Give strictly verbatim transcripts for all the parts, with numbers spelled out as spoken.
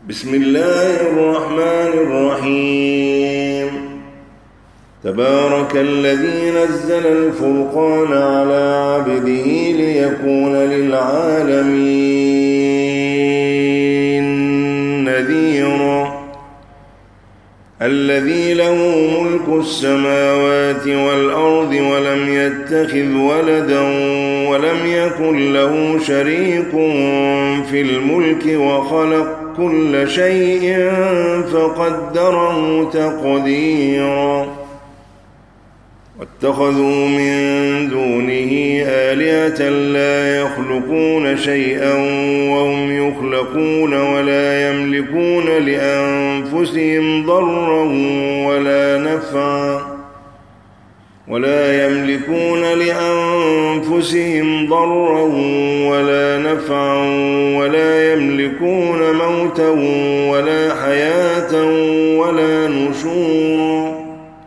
بسم الله الرحمن الرحيم. تبارك الذي نزل الفرقان على عبده ليكون للعالمين نذيرا. الذي له ملك السماوات والأرض ولم يتخذ ولدا ولم يكن له شريك في الملك وخلق كل شيء فقدره تقديرا. واتخذوا من دونه آلهة لا يخلقون شيئا وهم يخلقون ولا يملكون لأنفسهم ضرا ولا نفعا ولا يملكون لأنفسهم ضرا ولا نفعا ولا يملكون موتا ولا حياة ولا نشورا.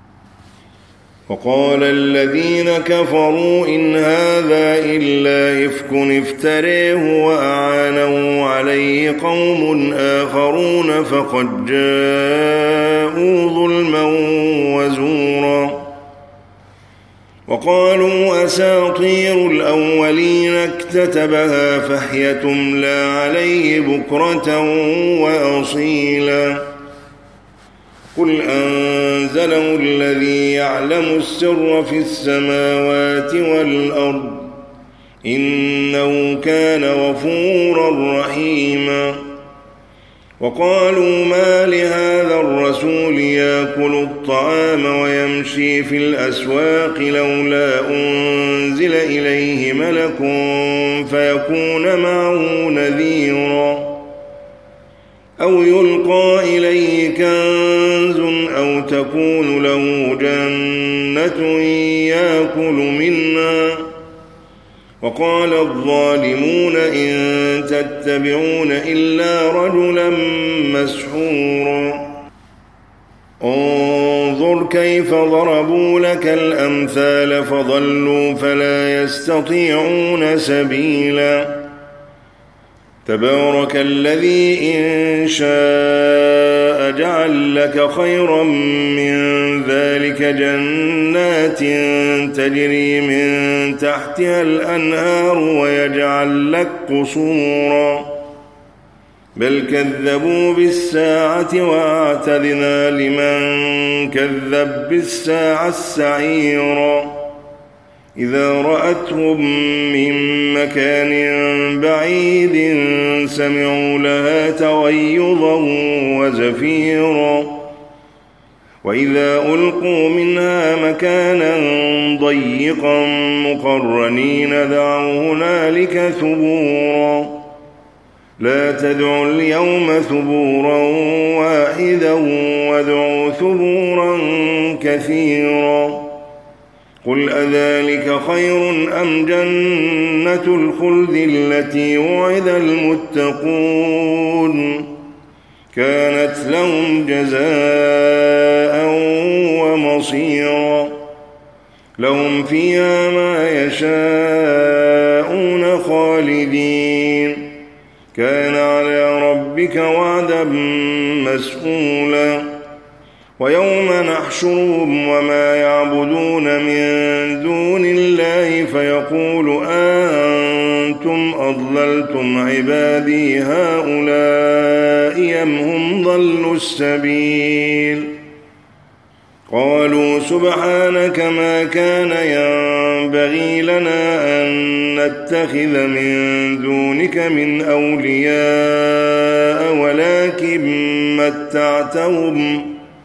وقال الذين كفروا إن هذا إلا إفك افتريه وأعانه عليه قوم آخرون فقد جاءوا ظلما وزورا. وقالوا أساطير الأولين اكتتبها فهي تملى عليه بكرة وأصيلا. قل أنزله الذي يعلم السر في السماوات والأرض إنه كان غفورا رحيما. وقالوا ما لهذا الرسول يأكل الطعام ويمشي في الأسواق لولا أنزل إليه ملك فيكون معه نذيرا أو يلقى إليه كنز أو تكون له جنة يأكل منها. وقال الظالمون إن تتبعون إلا رجلا مسحورا. انظر كيف ضربوا لك الأمثال فضلوا فلا يستطيعون سبيلا. تبارك الذي إن شاء جعل لك خيرا من ذلك جنات تجري من تحتها الأنهار ويجعل لك قصورا بل كذبوا بالساعة وأعتدنا لمن كذب بالساعة السعيرا. إذا رأتهم من مكان بعيد سمعوا لها تغيظا وزفيرا وإذا ألقوا منها مكانا ضيقا مقرنين دعوا هنالك ثبورا. لا تدعوا اليوم ثبورا واحدا وادعوا ثبورا كثيرا. قل أذلك خير أم جنة الخلد التي وعد المتقون كانت لهم جزاء ومصيرا. لهم فيها ما يشاءون خالدين كان على ربك وعدا مسئولا. ويوم نحشرهم وما يعبدون من دون الله فيقول أنتم أضللتم عبادي هؤلاء أم هم ضلوا السبيل. قالوا سبحانك ما كان ينبغي لنا أن نتخذ من دونك من أولياء ولكن متعتهم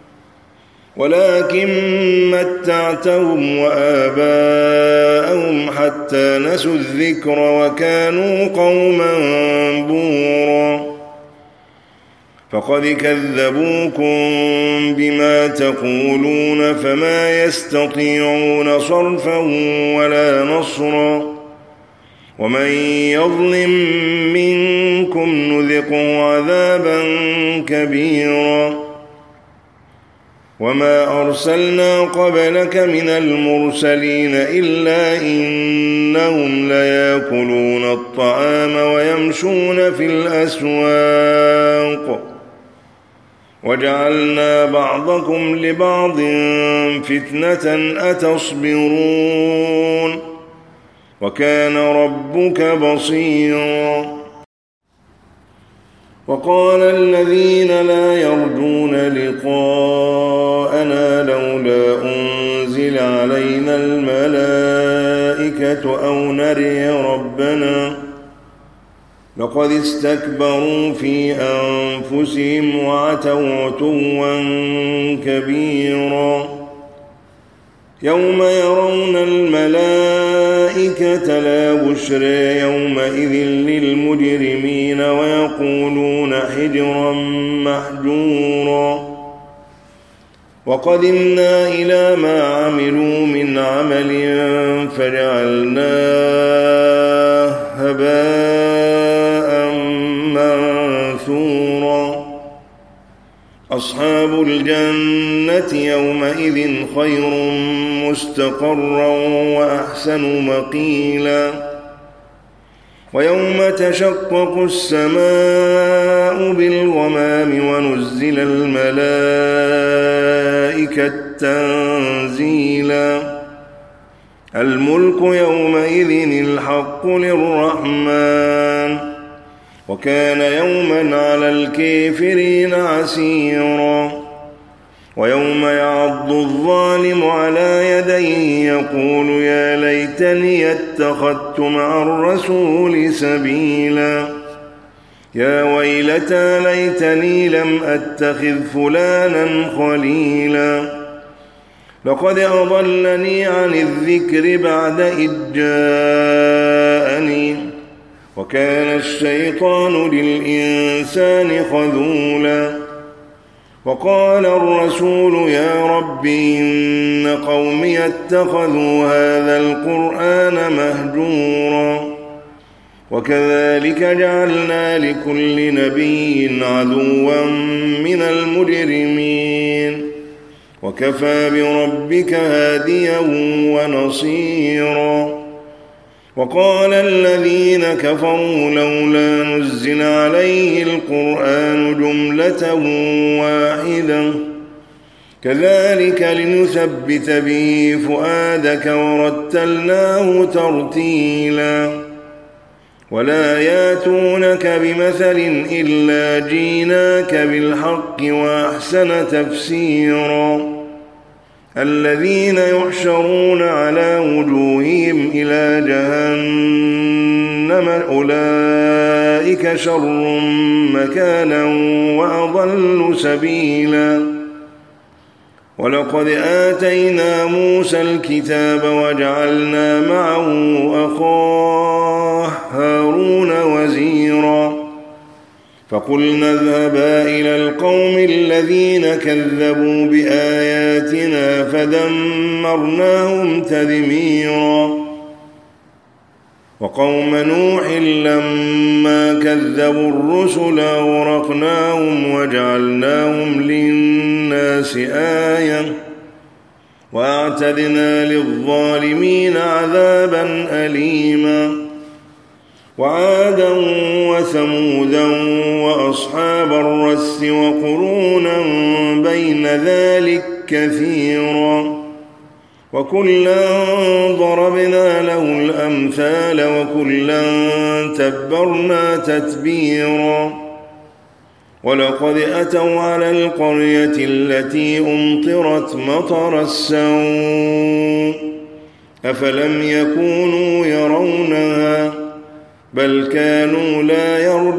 ولكن متعتهم وآباءهم حتى نسوا الذكر وكانوا قوما بورا. فقد كذبوكم بما تقولون فما يستطيعون صرفا ولا نصرا. ومن يظلم منكم نذقه عذابا كبيرا. وما أرسلنا قبلك من المرسلين إلا إنهم ليأكلون الطعام ويمشون في الأسواق وجعلنا بعضكم لبعض فتنة أتصبرون وكان ربك بصيرا. وقال الذين لا يرجون لقاءنا لولا أنزل علينا الملائكة أو نري ربنا لقد استكبروا في أنفسهم وعتوا عتوا كبيرا. يوم يرون الملائكة لا بشرى يومئذ للمجرمين ويقولون حجرا محجورا. وقدمنا إلى ما عملوا من عمل فجعلناه هباء منثورا. أصحاب الجنة يومئذ خير مستقرا وأحسن مقيلا. ويوم تشقق السماء بالغمام ونزل الملائكة تنزيلا. الملك يومئذ الحق للرحمن وكان يوما على الكافرين عسيرا. ويوم يعض الظالم على يديه يقول يا ليتني اتخذت مع الرسول سبيلا. يا ويلتى ليتني لم أتخذ فلانا خليلا لقد أضلني عن الذكر بعد إذ جاءني وكان الشيطان للإنسان خذولا. وقال الرسول يا رب إن قومي اتخذوا هذا القرآن مهجورا. وكذلك جعلنا لكل نبي عدوا من المجرمين وكفى بربك هاديا ونصيرا. وقال الذين كفروا لولا نزل عليه القرآن جملة واحدة كذلك لنثبت به فؤادك ورتلناه ترتيلا. ولا ياتونك بمثل إلا جيناك بالحق وأحسن تفسيرا. الذين يحشرون على وجوههم إلى جهنم أولئك شر مكانا وأضل سبيلا. ولقد آتينا موسى الكتاب وجعلنا معه أخاه هارون وزيرا. فقلنا اذهبا إلى القوم الذين كذبوا بآياتنا فدمرناهم تدميرا. وقوم نوح لما كذبوا الرسل أغرقناهم وجعلناهم للناس آية وأعتدنا للظالمين عذابا أليما. وعادا وثمودا وأصحاب الرس وقرونا بين ذلك كثيرا وكلا ضربنا له الأمثال وكلا تبرنا تتبيرا. ولقد أتوا على القرية التي أمطرت مطر السوء أفلم يكونوا يرونها بل كانوا لا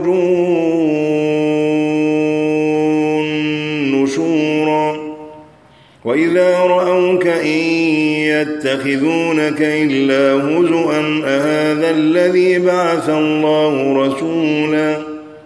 يرجون نشورا. وإذا رأوك إن يتخذونك إلا هزؤا أهذا الذي بعث الله رسولا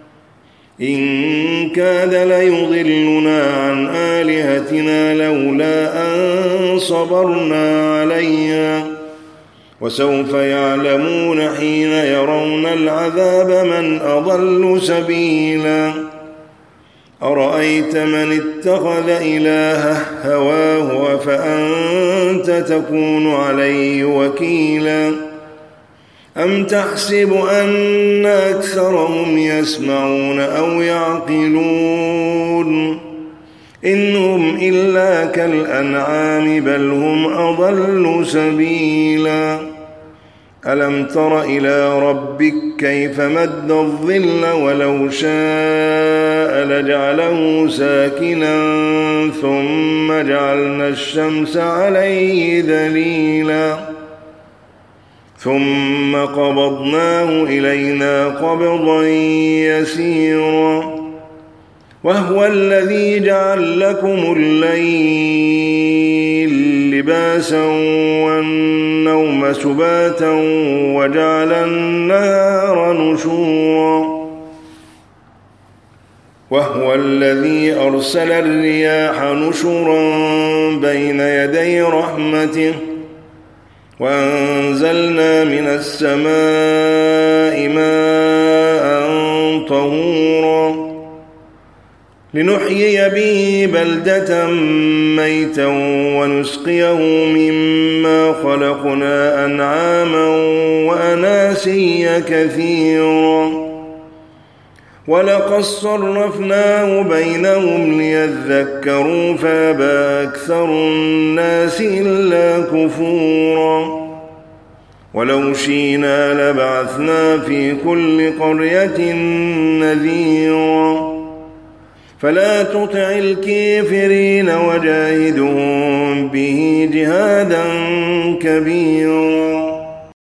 إن كاد ليضلنا عن آلهتنا لولا أن صبرنا عليها. وسوف يعلمون حين يرون العذاب من أضل سبيلا. أرأيت من اتخذ إلهه هواه أفأنت تكون عليه وكيلا أم تحسب أن أكثرهم يسمعون أو يعقلون إن هم إلا كالأنعام بل هم أضل سبيلا ألم تر إلى ربك كيف مد الظل ولو شاء لجعله ساكنا ثم جعلنا الشمس عليه دليلا ثم قبضناه إلينا قبضا يسيرا وهو الذي جعل لكم الليل لباسا والنوم سباتا وجعل النهار نشورا وهو الذي أرسل الرياح نشرا بين يدي رحمته وأنزلنا من السماء ماء طهورا لنحيي به بلدة ميتا ونسقيه مما خلقنا أنعاما وأناسيا كثيرا ولقد صرفناه بينهم ليذكروا فأبى أكثر الناس إلا كفورا ولو شئنا لبعثنا في كل قرية نذيرا فلا تطع الكافرين وجاهدهم به جهادا كبيرا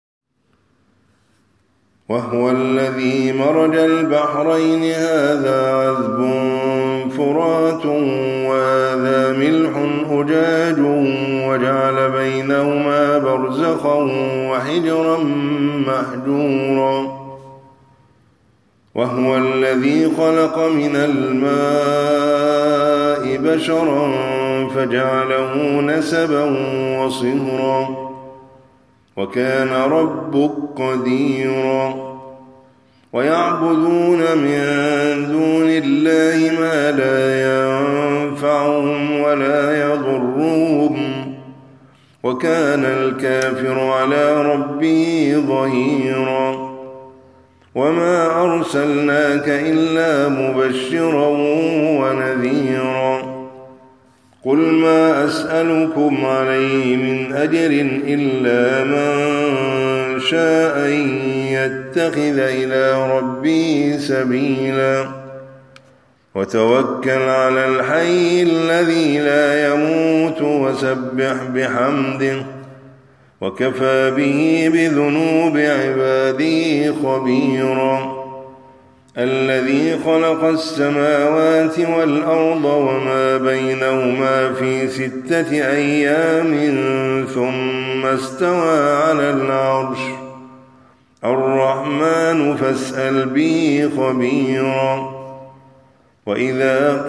وهو الذي مرج البحرين هذا عذب فرات وهذا ملح أجاج وجعل بينهما برزخا وحجرا محجورا وهو الذي خلق من الماء بشرا فجعله نسبا وصهرا وكان ربك قديرا ويعبدون من دون الله ما لا ينفعهم ولا يضرهم وكان الكافر على ربه ظهيرا وما أرسلناك إلا مبشرا ونذيرا قل ما أسألكم عليه من أجر إلا من شاء أن يتخذ إلى ربه سبيلا وتوكل على الحي الذي لا يموت وسبح بحمده وكفى به بذنوب عباده خبيرا الذي خلق السماوات والأرض وما بينهما في ستة أيام ثم استوى على العرش الرحمن فاسأل به خبيرا وإذا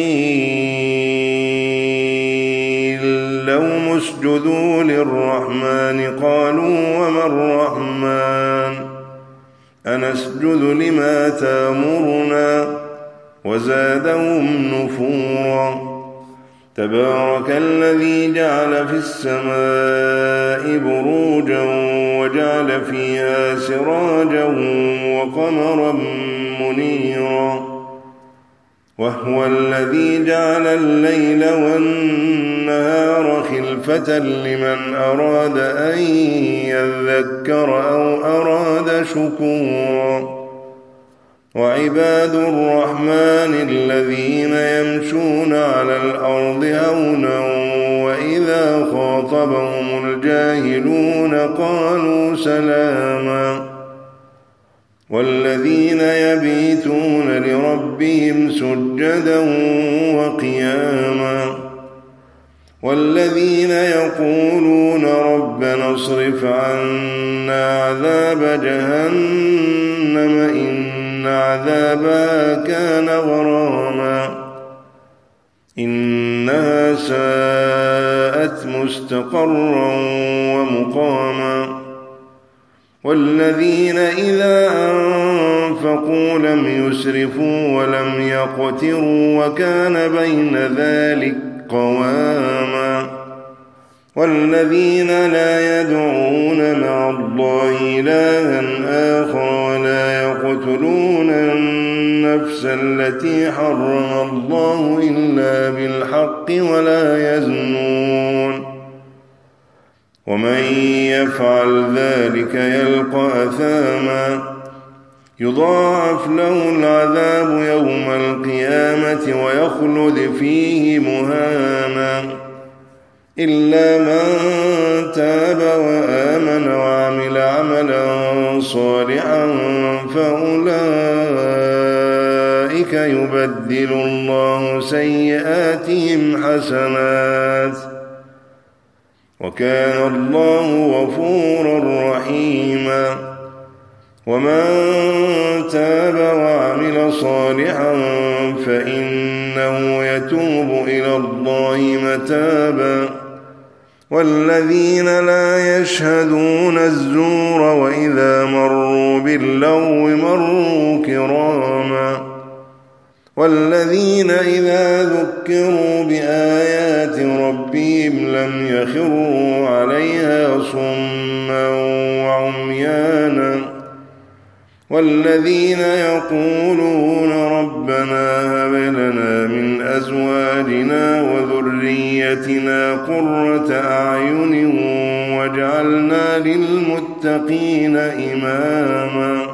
قيل لهم اسجدوا للرحمن قالوا وما الرحمن أنسجد لما تأمرنا وزادهم نفورا تبارك الذي جعل في السماء بروجا وجعل فيها سراجا وقمرا منيرا وهو الذي جعل الليل والنهار خلفة لمن أراد أن يذكر أو أراد شكورا وعباد الرحمن الذين يمشون على الأرض هونا وإذا خاطبهم الجاهلون قالوا سلاما والذين يبيتون لربهم سجدا وقياما والذين يقولون ربنا اصرف عنا عذاب جهنم إن عذابها كان غراما إنها ساءت مستقرا ومقاما والذين إذا أنفقوا لم يسرفوا ولم يقتروا وكان بين ذلك قواما والذين لا يدعون مع الله إلها آخر ولا يقتلون النفس التي حرم الله إلا بالحق ولا يزنون ومن يفعل ذلك يلقى أثاما يضاعف له العذاب يوم القيامة ويخلد فيه مهانا إلا من تاب وآمن وعمل عملا صالحا فأولئك يبدل الله سيئاتهم حسنات وكان الله غفورا رحيما ومن تاب وعمل صالحا فإنه يتوب إلى الله متابا والذين لا يشهدون الزور وإذا مروا باللغو مروا كراما والذين إذا ذكروا بآيات ربهم لم يخروا عليها صما وعميانا والذين يقولون ربنا هب لنا من أزواجنا وذريتنا قرة أعين واجعلنا للمتقين إماما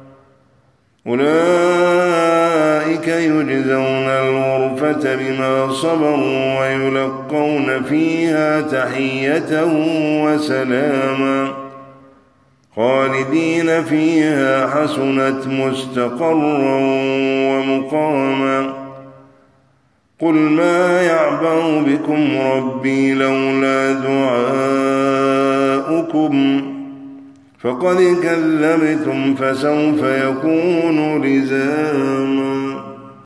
أولئك يجزون الغرفة بما صبروا ويلقون فيها تحية وسلاما خالدين فيها حسنت مستقرا ومقاما قل ما يعبأ بكم ربي لولا دعاؤكم فقد كذبتم فسوف يكون لزاما.